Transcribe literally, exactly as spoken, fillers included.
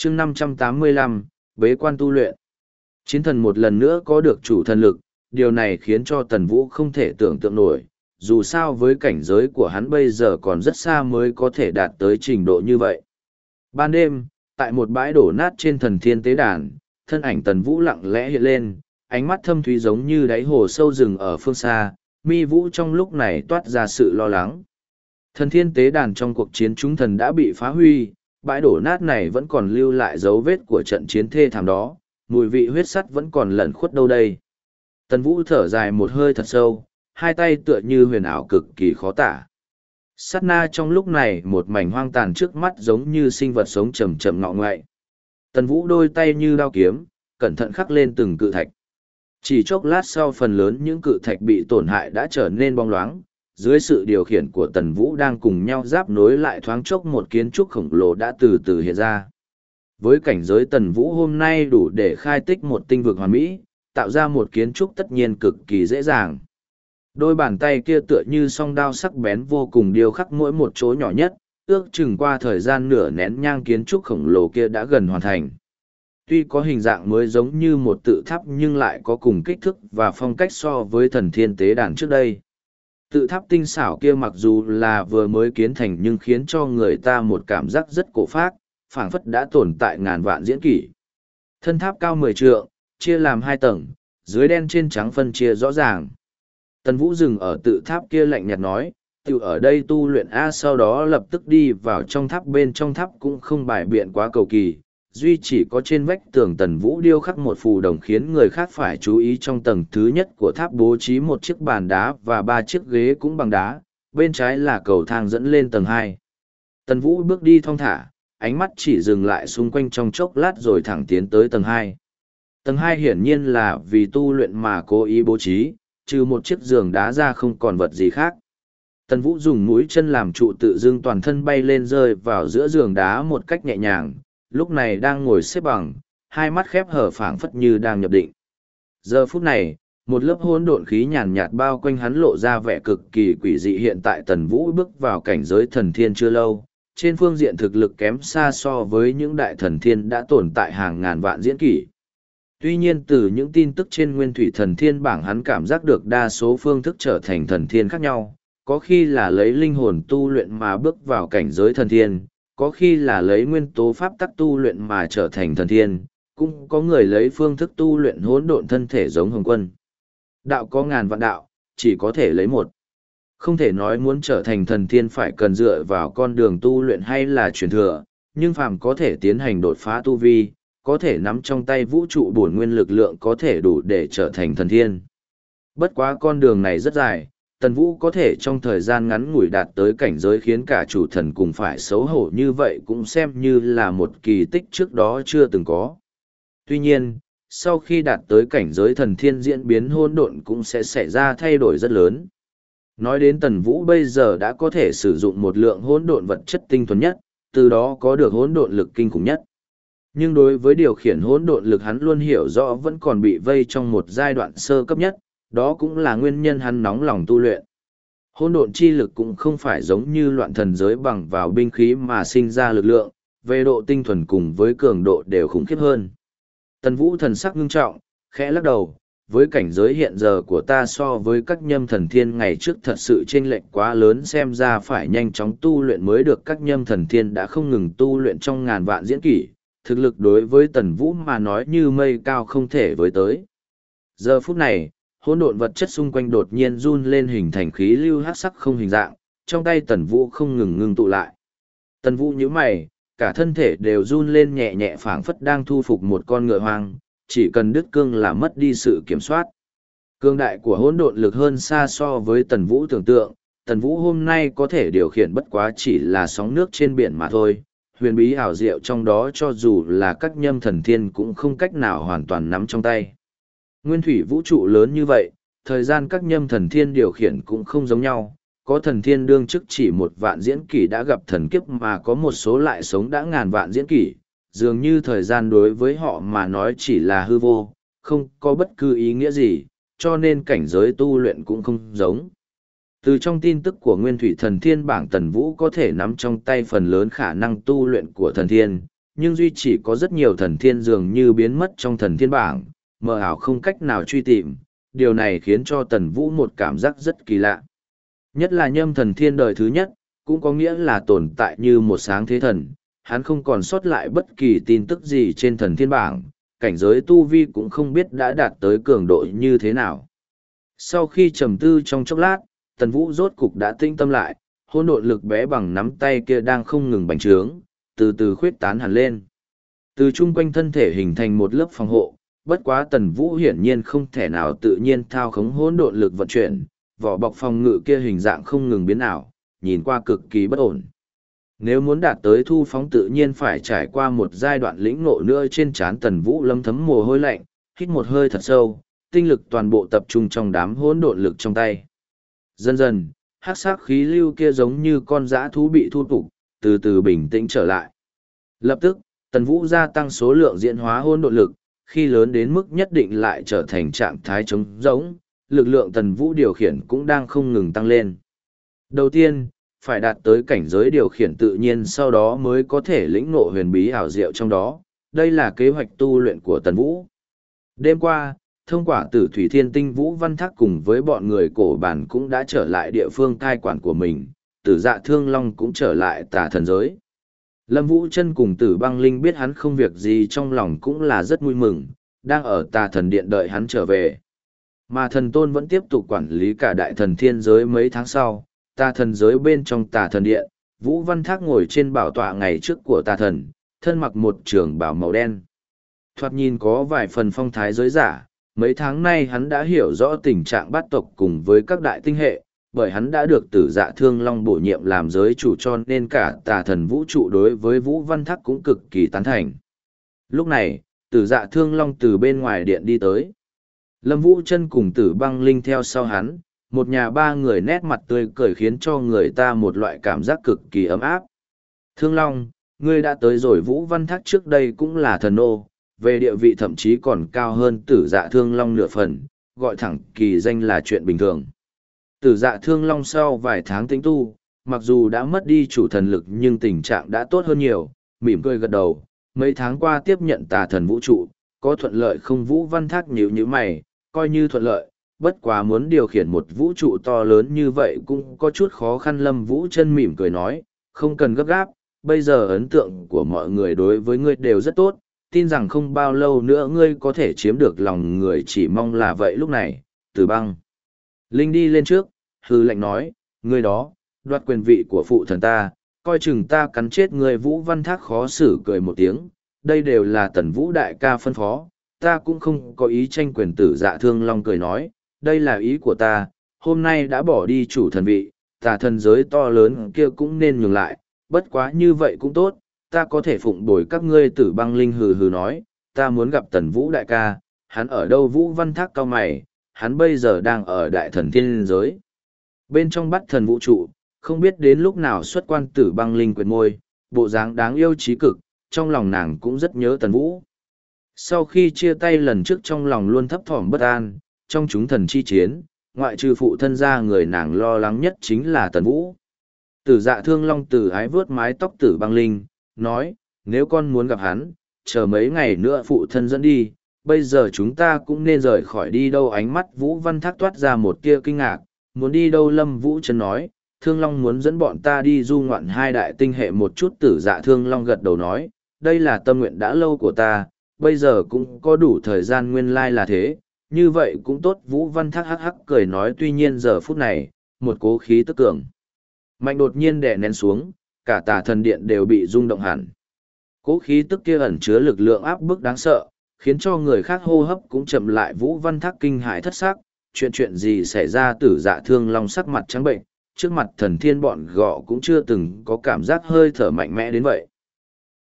chương năm trăm tám mươi lăm, bế quan tu luyện. Chiến thần một lần nữa có được chủ thần lực, điều này khiến cho Tần Vũ không thể tưởng tượng nổi, dù sao với cảnh giới của hắn bây giờ còn rất xa mới có thể đạt tới trình độ như vậy. Ban đêm, tại một bãi đổ nát trên thần thiên tế đàn, thân ảnh Tần Vũ lặng lẽ hiện lên, ánh mắt thâm thúy giống như đáy hồ sâu rừng ở phương xa, mi vũ trong lúc này toát ra sự lo lắng. Thần thiên tế đàn trong cuộc chiến chúng thần đã bị phá huy, bãi đổ nát này vẫn còn lưu lại dấu vết của trận chiến thê thảm đó, mùi vị huyết sắt vẫn còn lẩn khuất đâu đây. Tần Vũ thở dài một hơi thật sâu, hai tay tựa như huyền ảo cực kỳ khó tả. Sát na trong lúc này một mảnh hoang tàn trước mắt giống như sinh vật sống chầm chậm ngọ ngoại. Tần Vũ đôi tay như đao kiếm, cẩn thận khắc lên từng cự thạch. Chỉ chốc lát sau phần lớn những cự thạch bị tổn hại đã trở nên bong loáng, dưới sự điều khiển của Tần Vũ đang cùng nhau giáp nối lại thoáng chốc một kiến trúc khổng lồ đã từ từ hiện ra. Với cảnh giới Tần Vũ hôm nay đủ để khai tích một tinh vực hoàn mỹ, tạo ra một kiến trúc tất nhiên cực kỳ dễ dàng. Đôi bàn tay kia tựa như song đao sắc bén vô cùng điêu khắc mỗi một chỗ nhỏ nhất, ước chừng qua thời gian nửa nén nhang kiến trúc khổng lồ kia đã gần hoàn thành. Tuy có hình dạng mới giống như một tự tháp nhưng lại có cùng kích thước và phong cách so với thần thiên tế đàn trước đây. Tự tháp tinh xảo kia mặc dù là vừa mới kiến thành nhưng khiến cho người ta một cảm giác rất cổ phác, phảng phất đã tồn tại ngàn vạn diễn kỷ. Thân tháp cao mười trượng, chia làm hai tầng, dưới đen trên trắng phân chia rõ ràng. Tần Vũ dừng ở tự tháp kia lạnh nhạt nói, tiểu ở đây tu luyện A, sau đó lập tức đi vào trong tháp. Bên trong tháp cũng không bài biện quá cầu kỳ, duy chỉ có trên vách tường Tần Vũ điêu khắc một phù đồng khiến người khác phải chú ý. Trong tầng thứ nhất của tháp bố trí một chiếc bàn đá và ba chiếc ghế cũng bằng đá, bên trái là cầu thang dẫn lên tầng hai. Tần Vũ bước đi thong thả, ánh mắt chỉ dừng lại xung quanh trong chốc lát rồi thẳng tiến tới tầng hai. Tầng hai hiển nhiên là vì tu luyện mà cố ý bố trí, trừ một chiếc giường đá ra không còn vật gì khác. Tần Vũ dùng mũi chân làm trụ tự dưng toàn thân bay lên rơi vào giữa giường đá một cách nhẹ nhàng, lúc này đang ngồi xếp bằng, hai mắt khép hở phảng phất như đang nhập định. Giờ phút này, một lớp hỗn độn khí nhàn nhạt bao quanh hắn lộ ra vẻ cực kỳ quỷ dị. Hiện tại Tần Vũ bước vào cảnh giới thần thiên chưa lâu, trên phương diện thực lực kém xa so với những đại thần thiên đã tồn tại hàng ngàn vạn diễn kỷ. Tuy nhiên từ những tin tức trên nguyên thủy thần thiên bảng hắn cảm giác được đa số phương thức trở thành thần thiên khác nhau, có khi là lấy linh hồn tu luyện mà bước vào cảnh giới thần thiên, có khi là lấy nguyên tố pháp tắc tu luyện mà trở thành thần thiên, cũng có người lấy phương thức tu luyện hỗn độn thân thể giống Hồng Quân. Đạo có ngàn vạn đạo, chỉ có thể lấy một. Không thể nói muốn trở thành thần thiên phải cần dựa vào con đường tu luyện hay là truyền thừa, nhưng phàm có thể tiến hành đột phá tu vi, có thể nắm trong tay vũ trụ bổn nguyên lực lượng có thể đủ để trở thành thần thiên. Bất quá con đường này rất dài, Tần Vũ có thể trong thời gian ngắn ngủi đạt tới cảnh giới khiến cả chủ thần cùng phải xấu hổ như vậy cũng xem như là một kỳ tích trước đó chưa từng có. Tuy nhiên, sau khi đạt tới cảnh giới thần thiên diễn biến hỗn độn cũng sẽ xảy ra thay đổi rất lớn. Nói đến Tần Vũ bây giờ đã có thể sử dụng một lượng hỗn độn vật chất tinh thuần nhất, từ đó có được hỗn độn lực kinh khủng nhất. Nhưng đối với điều khiển hỗn độn lực hắn luôn hiểu rõ vẫn còn bị vây trong một giai đoạn sơ cấp nhất, đó cũng là nguyên nhân hắn nóng lòng tu luyện. Hỗn độn chi lực cũng không phải giống như loạn thần giới bằng vào binh khí mà sinh ra lực lượng, về độ tinh thuần cùng với cường độ đều khủng khiếp hơn. Tần Vũ thần sắc ngưng trọng, khẽ lắc đầu, với cảnh giới hiện giờ của ta so với các nhâm thần thiên ngày trước thật sự chênh lệch quá lớn, xem ra phải nhanh chóng tu luyện mới được. Các nhâm thần thiên đã không ngừng tu luyện trong ngàn vạn diễn kỷ, thực lực đối với Tần Vũ mà nói như mây cao không thể với tới. Giờ phút này, hỗn độn vật chất xung quanh đột nhiên run lên hình thành khí lưu hắc sắc không hình dạng, trong tay Tần Vũ không ngừng ngưng tụ lại. Tần Vũ nhíu mày, cả thân thể đều run lên nhẹ nhẹ phảng phất đang thu phục một con ngựa hoang, chỉ cần đứt cương là mất đi sự kiểm soát. Cương đại của hỗn độn lực hơn xa so với Tần Vũ tưởng tượng, Tần Vũ hôm nay có thể điều khiển bất quá chỉ là sóng nước trên biển mà thôi. Huyền bí ảo diệu trong đó cho dù là các nhâm thần thiên cũng không cách nào hoàn toàn nắm trong tay. Nguyên thủy vũ trụ lớn như vậy, thời gian các nhâm thần thiên điều khiển cũng không giống nhau. Có thần thiên đương chức chỉ một vạn diễn kỷ đã gặp thần kiếp mà có một số lại sống đã ngàn vạn diễn kỷ. Dường như thời gian đối với họ mà nói chỉ là hư vô, không có bất cứ ý nghĩa gì, cho nên cảnh giới tu luyện cũng không giống. Từ trong tin tức của Nguyên Thủy Thần Thiên bảng, Tần Vũ có thể nắm trong tay phần lớn khả năng tu luyện của thần thiên, nhưng duy chỉ có rất nhiều thần thiên dường như biến mất trong thần thiên bảng, mờ ảo không cách nào truy tìm, điều này khiến cho Tần Vũ một cảm giác rất kỳ lạ. Nhất là nhâm thần thiên đời thứ nhất, cũng có nghĩa là tồn tại như một sáng thế thần, hắn không còn sót lại bất kỳ tin tức gì trên thần thiên bảng, cảnh giới tu vi cũng không biết đã đạt tới cường độ như thế nào. Sau khi trầm tư trong chốc lát, Tần Vũ rốt cục đã tinh tâm lại, hỗn độn lực bé bằng nắm tay kia đang không ngừng bành trướng, từ từ khuyết tán hẳn lên. Từ chung quanh thân thể hình thành một lớp phòng hộ, bất quá Tần Vũ hiển nhiên không thể nào tự nhiên thao khống hỗn độn lực vận chuyển, vỏ bọc phòng ngự kia hình dạng không ngừng biến ảo, nhìn qua cực kỳ bất ổn. Nếu muốn đạt tới thu phóng tự nhiên phải trải qua một giai đoạn lĩnh ngộ nữa. Trên trán Tần Vũ lâm thấm mồ hôi lạnh, hít một hơi thật sâu, tinh lực toàn bộ tập trung trong đám hỗn độn lực trong tay. Dần dần, hắc sắc khí lưu kia giống như con dã thú bị thu phục, từ từ bình tĩnh trở lại. Lập tức, Tần Vũ gia tăng số lượng diễn hóa hỗn độn lực, khi lớn đến mức nhất định lại trở thành trạng thái trống rỗng, lực lượng Tần Vũ điều khiển cũng đang không ngừng tăng lên. Đầu tiên, phải đạt tới cảnh giới điều khiển tự nhiên, sau đó mới có thể lĩnh ngộ huyền bí ảo diệu trong đó. Đây là kế hoạch tu luyện của Tần Vũ. Đêm qua, thông qua tử thủy thiên tinh Vũ Văn Thác cùng với bọn người cổ bản cũng đã trở lại địa phương cai quản của mình, Tử Dạ Thương Long cũng trở lại Tà Thần giới. Lâm Vũ Chân cùng Tử Băng Linh biết hắn không việc gì trong lòng cũng là rất vui mừng, đang ở Tà Thần Điện đợi hắn trở về. Mà Thần Tôn vẫn tiếp tục quản lý cả Đại Thần Thiên giới mấy tháng sau, Tà Thần giới bên trong Tà Thần Điện, Vũ Văn Thác ngồi trên bảo tọa ngày trước của Tà Thần, thân mặc một trường bào màu đen. Thoạt nhìn có vài phần phong thái giới giả, mấy tháng nay hắn đã hiểu rõ tình trạng bát tộc cùng với các đại tinh hệ, bởi hắn đã được Tử Dạ Thương Long bổ nhiệm làm giới chủ, cho nên cả Tà Thần vũ trụ đối với Vũ Văn Thác cũng cực kỳ tán thành. Lúc này, Tử Dạ Thương Long từ bên ngoài điện đi tới. Lâm Vũ Chân cùng Tử Băng Linh theo sau hắn, một nhà ba người nét mặt tươi cười khiến cho người ta một loại cảm giác cực kỳ ấm áp. Thương Long, ngươi đã tới rồi. Vũ Văn Thác trước đây cũng là thần ô, về địa vị thậm chí còn cao hơn Tử Dạ Thương Long nửa phần, gọi thẳng kỳ danh là chuyện bình thường. Tử Dạ Thương Long sau vài tháng tĩnh tu, mặc dù đã mất đi chủ thần lực nhưng tình trạng đã tốt hơn nhiều, mỉm cười gật đầu. Mấy tháng qua tiếp nhận Tà Thần vũ trụ, có thuận lợi không? Vũ Văn Thác nhíu nhíu mày, coi như thuận lợi, bất quá muốn điều khiển một vũ trụ to lớn như vậy cũng có chút khó khăn. Lâm Vũ Chân mỉm cười nói, không cần gấp gáp, bây giờ ấn tượng của mọi người đối với ngươi đều rất tốt, tin rằng không bao lâu nữa ngươi có thể chiếm được lòng người, chỉ mong là vậy. Lúc này, Từ Băng Linh đi lên trước, hư lệnh nói, ngươi đó, đoạt quyền vị của phụ thần ta, coi chừng ta cắn chết ngươi. Vũ Văn Thác khó xử cười một tiếng, đây đều là Tần Vũ đại ca phân phó, ta cũng không có ý tranh quyền. Tử Dạ Thương Long cười nói, đây là ý của ta, hôm nay đã bỏ đi chủ thần vị, Tà Thần giới to lớn kia cũng nên nhường lại, bất quá như vậy cũng tốt, ta có thể phụng bồi các ngươi. Tử Băng Linh hừ hừ nói, ta muốn gặp Tần Vũ đại ca, hắn ở đâu? Vũ Văn Thác cau mày, hắn bây giờ đang ở Đại Thần Thiên giới, bên trong Bát Thần vũ trụ, không biết đến lúc nào xuất quan. Tử Băng Linh quệt môi, bộ dáng đáng yêu trí cực, trong lòng nàng cũng rất nhớ Tần Vũ. Sau khi chia tay lần trước trong lòng luôn thấp thỏm bất an, trong chúng thần chi chiến, ngoại trừ phụ thân ra, người nàng lo lắng nhất chính là Tần Vũ. Tử Dạ Thương Long từ ái vướt mái tóc Tử Băng Linh, nói, nếu con muốn gặp hắn, chờ mấy ngày nữa phụ thân dẫn đi, bây giờ chúng ta cũng nên rời khỏi. Đi đâu? Ánh mắt Vũ Văn Thác toát ra một tia kinh ngạc, muốn đi đâu? Lâm Vũ Chân nói, Thương Long muốn dẫn bọn ta đi du ngoạn hai đại tinh hệ một chút. Tử Dạ Thương Long gật đầu nói, đây là tâm nguyện đã lâu của ta, bây giờ cũng có đủ thời gian. Nguyên lai là thế, như vậy cũng tốt. Vũ Văn Thác hắc hắc cười nói, tuy nhiên giờ phút này, một cố khí tức cường mạnh đột nhiên đè nén xuống, cả Tà Thần Điện đều bị rung động hẳn. Cố khí tức kia ẩn chứa lực lượng áp bức đáng sợ, khiến cho người khác hô hấp cũng chậm lại. Vũ Văn Thác kinh hãi thất sắc, chuyện chuyện gì xảy ra? Tử Dạ Thương Long sắc mặt trắng bệnh, trước mặt thần thiên bọn gọ cũng chưa từng có cảm giác hơi thở mạnh mẽ đến vậy.